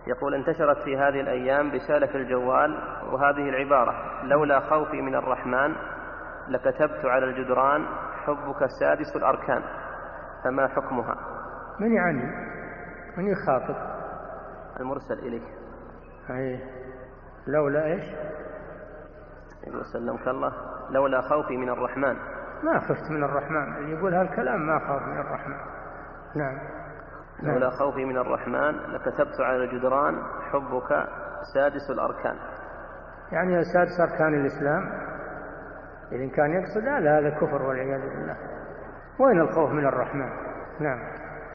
يقول: انتشرت في هذه الأيام رسالة في الجوال وهذه العبارة: لولا خوفي من الرحمن لكتبت على الجدران حبك سادس الأركان، فما حكمها؟ من يعني؟ من يخاطب؟ المرسل إليه. لولا إيش؟ يقول: سلمك الله، لولا خوفي من الرحمن. ما خفت من الرحمن، اللي يقول هالكلام ما خاف من الرحمن. نعم. لولا خوفي من الرحمن لكتبت على الجدران حبك سادس الأركان، يعني سادس أركان الإسلام. إذا كان يقصد هذا كفر والعياذ بالله. وين الخوف من الرحمن؟ نعم.